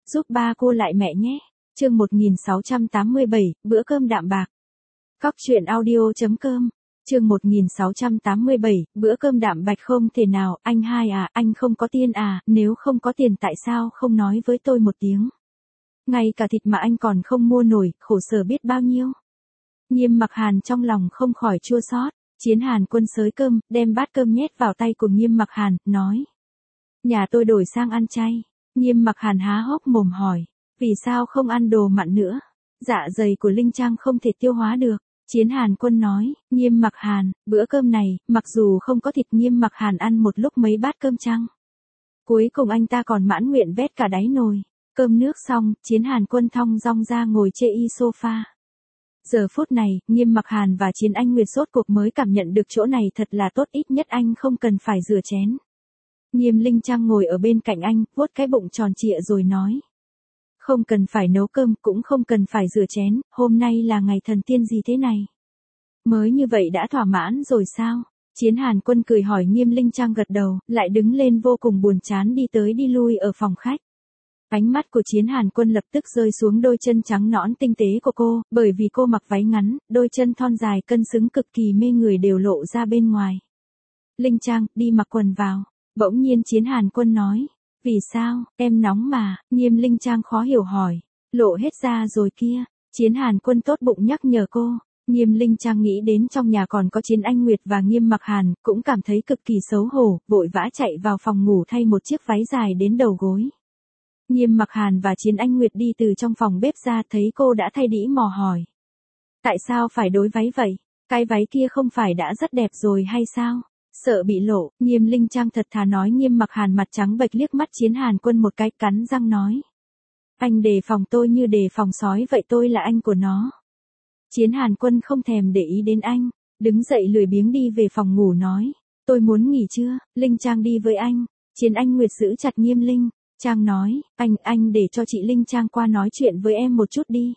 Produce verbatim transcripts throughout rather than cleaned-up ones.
giúp ba cô lại mẹ nhé. Chương một nghìn sáu trăm tám mươi bảy, bữa cơm đạm bạc. Cóc truyện audio chấm com. Chương một nghìn sáu trăm tám mươi bảy, bữa cơm đạm bạch không thể nào, anh hai à, anh không có tiền à, nếu không có tiền tại sao không nói với tôi một tiếng. Ngay cả thịt mà anh còn không mua nổi, khổ sở biết bao nhiêu. Nghiêm Mặc Hàn trong lòng không khỏi chua xót. Chiến Hàn Quân xới cơm, đem bát cơm nhét vào tay của Nghiêm Mặc Hàn, nói. Nhà tôi đổi sang ăn chay. Nghiêm Mặc Hàn há hốc mồm hỏi. Vì sao không ăn đồ mặn nữa? Dạ dày của Linh Trang không thể tiêu hóa được. Chiến Hàn Quân nói, Nghiêm Mặc Hàn, bữa cơm này, mặc dù không có thịt Nghiêm Mặc Hàn ăn một lúc mấy bát cơm chăng. Cuối cùng anh ta còn mãn nguyện vét cả đáy nồi. Cơm nước xong, Chiến Hàn Quân thong dong ra ngồi chê y sofa. Giờ phút này, Nghiêm Mặc Hàn và Chiến Anh Nguyệt sốt cuộc mới cảm nhận được chỗ này thật là tốt, ít nhất anh không cần phải rửa chén. Nghiêm Linh Trang ngồi ở bên cạnh anh, vuốt cái bụng tròn trịa rồi nói. Không cần phải nấu cơm, cũng không cần phải rửa chén, hôm nay là ngày thần tiên gì thế này? Mới như vậy đã thỏa mãn rồi sao? Chiến Hàn Quân cười hỏi. Nghiêm Linh Trang gật đầu, lại đứng lên vô cùng buồn chán đi tới đi lui ở phòng khách. Ánh mắt của Chiến Hàn Quân lập tức rơi xuống đôi chân trắng nõn tinh tế của cô, bởi vì cô mặc váy ngắn, đôi chân thon dài cân xứng cực kỳ mê người đều lộ ra bên ngoài. Linh Trang, đi mặc quần vào. Bỗng nhiên Chiến Hàn Quân nói. Vì sao, em nóng mà, Nghiêm Linh Trang khó hiểu hỏi. Lộ hết ra rồi kia. Chiến Hàn Quân tốt bụng nhắc nhở cô. Nghiêm Linh Trang nghĩ đến trong nhà còn có Chiến Anh Nguyệt và Nghiêm Mặc Hàn, cũng cảm thấy cực kỳ xấu hổ, vội vã chạy vào phòng ngủ thay một chiếc váy dài đến đầu gối. Nghiêm Mặc Hàn và Chiến Anh Nguyệt đi từ trong phòng bếp ra thấy cô đã thay đĩ mò hỏi. Tại sao phải đối váy vậy? Cái váy kia không phải đã rất đẹp rồi hay sao? Sợ bị lộ, Nghiêm Linh Trang thật thà nói. Nghiêm Mặc Hàn mặt trắng bệch liếc mắt Chiến Hàn Quân một cái, cắn răng nói. Anh đề phòng tôi như đề phòng sói vậy, tôi là anh của nó. Chiến Hàn Quân không thèm để ý đến anh, đứng dậy lười biếng đi về phòng ngủ nói. Tôi muốn nghỉ trưa, Linh Trang đi với anh. Chiến Anh Nguyệt giữ chặt Nghiêm Linh Trang nói, anh, anh để cho chị Linh Trang qua nói chuyện với em một chút đi.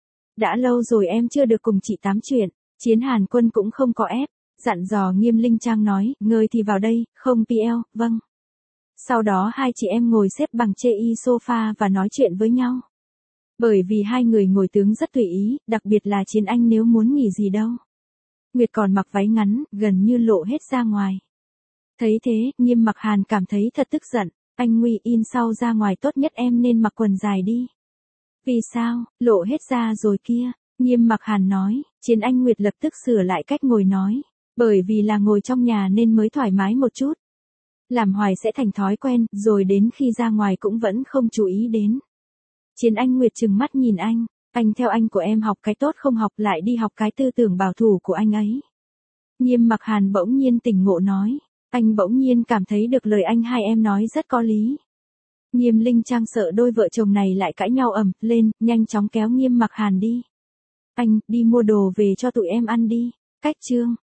Đã lâu rồi em chưa được cùng chị tám chuyện. Chiến Hàn Quân cũng không có ép, dặn dò. Nghiêm Linh Trang nói, ngơi thì vào đây, không pê lờ, vâng. Sau đó hai chị em ngồi xếp bằng chê y sofa và nói chuyện với nhau. Bởi vì hai người ngồi tướng rất tùy ý, đặc biệt là Chiến Anh nếu muốn nghỉ gì đâu. Nguyệt còn mặc váy ngắn, gần như lộ hết ra ngoài. Thấy thế, Nghiêm Mặc Hàn cảm thấy thật tức giận. Anh Nguy in sau ra ngoài tốt nhất em nên mặc quần dài đi. Vì sao, lộ hết ra rồi kia. Nghiêm Mặc Hàn nói. Chiến Anh Nguyệt lập tức sửa lại cách ngồi nói. Bởi vì là ngồi trong nhà nên mới thoải mái một chút. Làm hoài sẽ thành thói quen, rồi đến khi ra ngoài cũng vẫn không chú ý đến. Chiến Anh Nguyệt trừng mắt nhìn anh. Anh theo anh của em học cái tốt không học lại đi học cái tư tưởng bảo thủ của anh ấy. Nghiêm Mặc Hàn bỗng nhiên tỉnh ngộ nói. Anh bỗng nhiên cảm thấy được lời anh hai em nói rất có lý. Nghiêm Linh Trang sợ đôi vợ chồng này lại cãi nhau ầm lên, nhanh chóng kéo Nghiêm Mặc Hàn đi. Anh, đi mua đồ về cho tụi em ăn đi. Cách chương.